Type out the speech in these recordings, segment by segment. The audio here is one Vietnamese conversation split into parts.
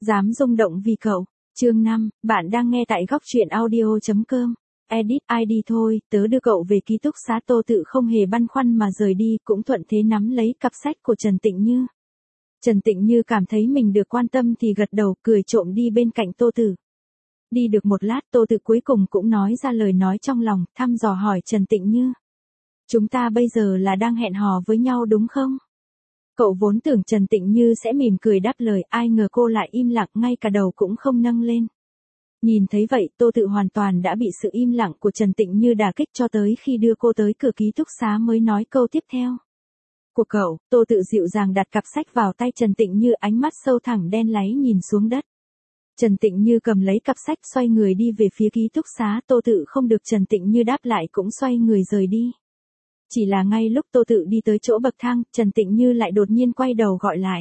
Dám rung động vì cậu. Chương 5, bạn đang nghe tại góc truyện audio.com. Edit ID thôi, tớ đưa cậu về ký túc xá. Tô Tự không hề băn khoăn mà rời đi, cũng thuận thế nắm lấy cặp sách của Trần Tịnh Như. Trần Tịnh Như cảm thấy mình được quan tâm thì gật đầu, cười trộm đi bên cạnh Tô Tự. Đi được một lát, Tô Tự cuối cùng cũng nói ra lời nói trong lòng, thăm dò hỏi Trần Tịnh Như. Chúng ta bây giờ là đang hẹn hò với nhau đúng không? Cậu vốn tưởng Trần Tịnh Như sẽ mỉm cười đáp lời, ai ngờ cô lại im lặng, ngay cả đầu cũng không nâng lên. Nhìn thấy vậy, Tô Tự hoàn toàn đã bị sự im lặng của Trần Tịnh Như đả kích, cho tới khi đưa cô tới cửa ký túc xá mới nói câu tiếp theo. Của cậu. Tô Tự dịu dàng đặt cặp sách vào tay Trần Tịnh Như, ánh mắt sâu thẳm đen láy nhìn xuống đất. Trần Tịnh Như cầm lấy cặp sách, xoay người đi về phía ký túc xá. Tô Tự không được Trần Tịnh Như đáp lại cũng xoay người rời đi. Chỉ là ngay lúc Tô Tự đi tới chỗ bậc thang, Trần Tịnh Như lại đột nhiên quay đầu gọi lại.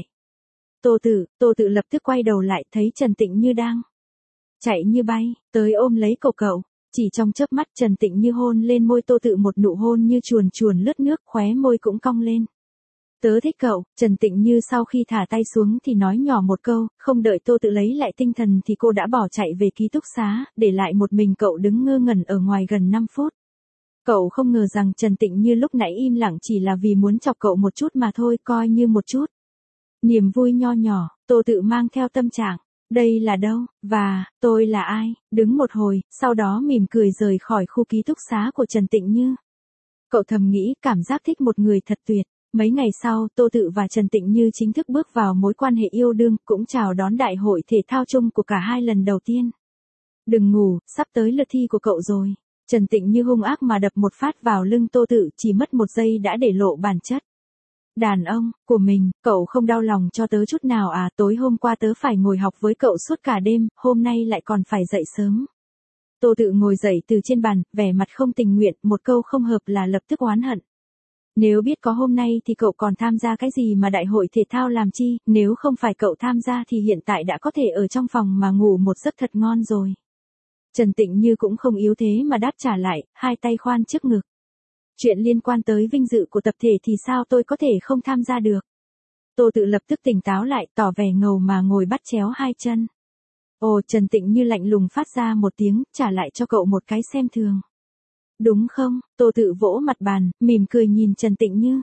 Tô Tự lập tức quay đầu lại, thấy Trần Tịnh Như đang chạy như bay, tới ôm lấy cổ cậu. Chỉ trong chớp mắt, Trần Tịnh Như hôn lên môi Tô Tự một nụ hôn như chuồn chuồn lướt nước, khóe môi cũng cong lên. Tớ thích cậu. Trần Tịnh Như sau khi thả tay xuống thì nói nhỏ một câu, không đợi Tô Tự lấy lại tinh thần thì cô đã bỏ chạy về ký túc xá, để lại một mình cậu đứng ngơ ngẩn ở ngoài gần 5 phút. Cậu không ngờ rằng Trần Tịnh Như lúc nãy im lặng chỉ là vì muốn chọc cậu một chút mà thôi, coi như một chút niềm vui nho nhỏ. Tô Tự mang theo tâm trạng, đây là đâu, và tôi là ai, đứng một hồi, sau đó mỉm cười rời khỏi khu ký túc xá của Trần Tịnh Như. Cậu thầm nghĩ, cảm giác thích một người thật tuyệt. Mấy ngày sau, Tô Tự và Trần Tịnh Như chính thức bước vào mối quan hệ yêu đương, cũng chào đón đại hội thể thao chung của cả hai lần đầu tiên. Đừng ngủ, sắp tới lượt thi của cậu rồi. Trần Tịnh Như hung ác mà đập một phát vào lưng Tô Tự, chỉ mất 1 giây đã để lộ bản chất đàn ông của mình. Cậu không đau lòng cho tớ chút nào à? Tối hôm qua tớ phải ngồi học với cậu suốt cả đêm, hôm nay lại còn phải dậy sớm. Tô Tự ngồi dậy từ trên bàn, vẻ mặt không tình nguyện, một câu không hợp là lập tức oán hận. Nếu biết có hôm nay thì cậu còn tham gia cái gì mà đại hội thể thao làm chi, nếu không phải cậu tham gia thì hiện tại đã có thể ở trong phòng mà ngủ một giấc thật ngon rồi. Trần Tịnh Như cũng không yếu thế mà đáp trả lại, hai tay khoan trước ngực. Chuyện liên quan tới vinh dự của tập thể thì sao tôi có thể không tham gia được? Tô Tự lập tức tỉnh táo lại, tỏ vẻ ngầu mà ngồi bắt chéo hai chân. Ồ, Trần Tịnh Như lạnh lùng phát ra một tiếng, trả lại cho cậu một cái xem thường. Đúng không? Tô Tự vỗ mặt bàn, mỉm cười nhìn Trần Tịnh Như.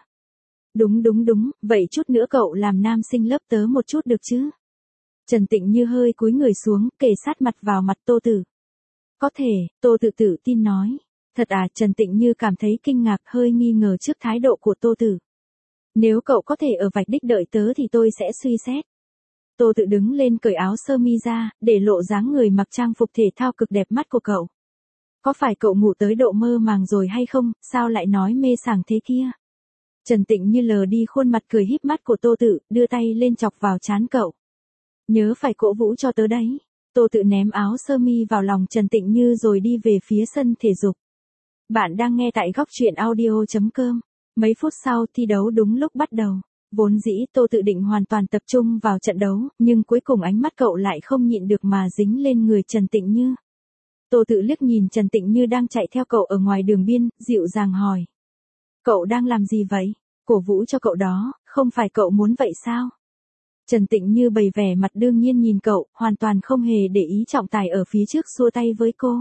Đúng, vậy chút nữa cậu làm nam sinh lớp tớ một chút được chứ? Trần Tịnh Như hơi cúi người xuống, kề sát mặt vào mặt Tô Tự. Có thể. Tô Tự tự tin nói. Thật à? Trần Tịnh Như cảm thấy kinh ngạc, hơi nghi ngờ trước thái độ của Tô Tự. Nếu cậu có thể ở vạch đích đợi tớ thì tôi sẽ suy xét. Tô Tự đứng lên cởi áo sơ mi ra, để lộ dáng người mặc trang phục thể thao cực đẹp mắt của cậu. Có phải cậu ngủ tới độ mơ màng rồi hay không, sao lại nói mê sảng thế kia? Trần Tịnh Như lờ đi khuôn mặt cười híp mắt của Tô Tự, đưa tay lên chọc vào trán cậu. Nhớ phải cổ vũ cho tớ đấy. Tô Tự ném áo sơ mi vào lòng Trần Tịnh Như rồi đi về phía sân thể dục. Bạn đang nghe tại góc truyện audio.com. Mấy phút sau, thi đấu đúng lúc bắt đầu. Vốn dĩ Tô Tự định hoàn toàn tập trung vào trận đấu, nhưng cuối cùng ánh mắt cậu lại không nhịn được mà dính lên người Trần Tịnh Như. Tô Tự liếc nhìn Trần Tịnh Như đang chạy theo cậu ở ngoài đường biên, dịu dàng hỏi. Cậu đang làm gì vậy? Cổ vũ cho cậu đó, không phải cậu muốn vậy sao? Trần Tịnh Như bày vẻ mặt đương nhiên nhìn cậu, hoàn toàn không hề để ý trọng tài ở phía trước xua tay với cô.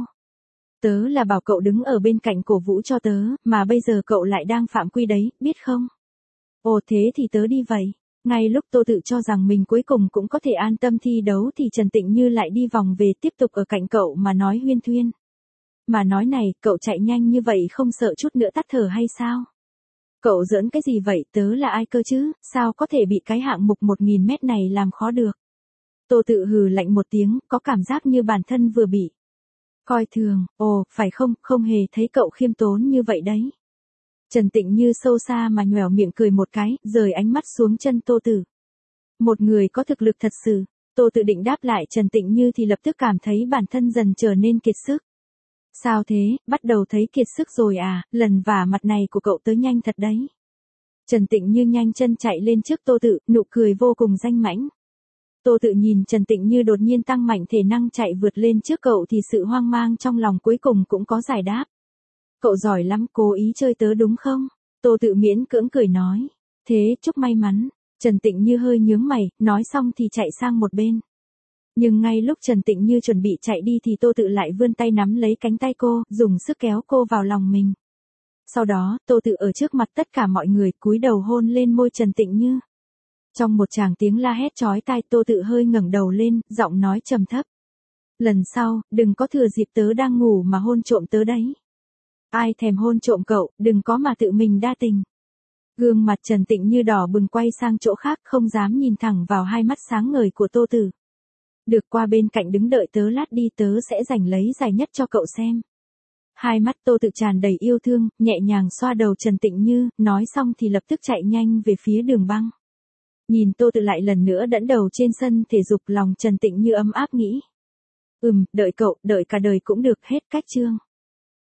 Tớ là bảo cậu đứng ở bên cạnh cổ vũ cho tớ, mà bây giờ cậu lại đang phạm quy đấy, biết không? Ồ, thế thì tớ đi vậy. Ngay lúc Tô Tự cho rằng mình cuối cùng cũng có thể an tâm thi đấu thì Trần Tịnh Như lại đi vòng về tiếp tục ở cạnh cậu mà nói huyên thuyên. Mà nói này, cậu chạy nhanh như vậy không sợ chút nữa tắt thở hay sao? Cậu giỡn cái gì vậy, tớ là ai cơ chứ, sao có thể bị cái hạng mục 1000 mét này làm khó được? Tô Tự hừ lạnh một tiếng, có cảm giác như bản thân vừa bị coi thường. Ồ, phải không, không hề thấy cậu khiêm tốn như vậy đấy. Trần Tịnh Như sâu xa mà nhoẻo miệng cười một cái, rời ánh mắt xuống chân Tô Tự. Một người có thực lực thật sự. Tô Tự định đáp lại Trần Tịnh Như thì lập tức cảm thấy bản thân dần trở nên kiệt sức. Sao thế, bắt đầu thấy kiệt sức rồi à, lần vả mặt này của cậu tới nhanh thật đấy. Trần Tịnh Như nhanh chân chạy lên trước Tô Tự, nụ cười vô cùng danh mãnh. Tô Tự nhìn Trần Tịnh Như đột nhiên tăng mạnh thể năng chạy vượt lên trước cậu thì sự hoang mang trong lòng cuối cùng cũng có giải đáp. Cậu giỏi lắm, cố ý chơi tớ đúng không? Tô Tự miễn cưỡng cười nói. Thế chúc may mắn. Trần Tịnh Như hơi nhướng mày, nói xong thì chạy sang một bên. Nhưng ngay lúc Trần Tịnh Như chuẩn bị chạy đi thì Tô Tự lại vươn tay nắm lấy cánh tay cô, dùng sức kéo cô vào lòng mình. Sau đó, Tô Tự ở trước mặt tất cả mọi người cúi đầu hôn lên môi Trần Tịnh Như. Trong một tràng tiếng la hét chói tai, Tô Tự hơi ngẩng đầu lên, giọng nói trầm thấp. Lần sau, đừng có thừa dịp tớ đang ngủ mà hôn trộm tớ đấy. Ai thèm hôn trộm cậu, đừng có mà tự mình đa tình. Gương mặt Trần Tịnh Như đỏ bừng, quay sang chỗ khác, không dám nhìn thẳng vào hai mắt sáng ngời của Tô Tự. Được, qua bên cạnh đứng đợi tớ, lát đi tớ sẽ giành lấy giải nhất cho cậu xem. Hai mắt Tô Tự tràn đầy yêu thương, nhẹ nhàng xoa đầu Trần Tịnh Như, nói xong thì lập tức chạy nhanh về phía đường băng. Nhìn Tô Tự lại lần nữa đẫm đầu trên sân thể dục, lòng Trần Tịnh Như ấm áp nghĩ. Đợi cậu, đợi cả đời cũng được, hết cách chương.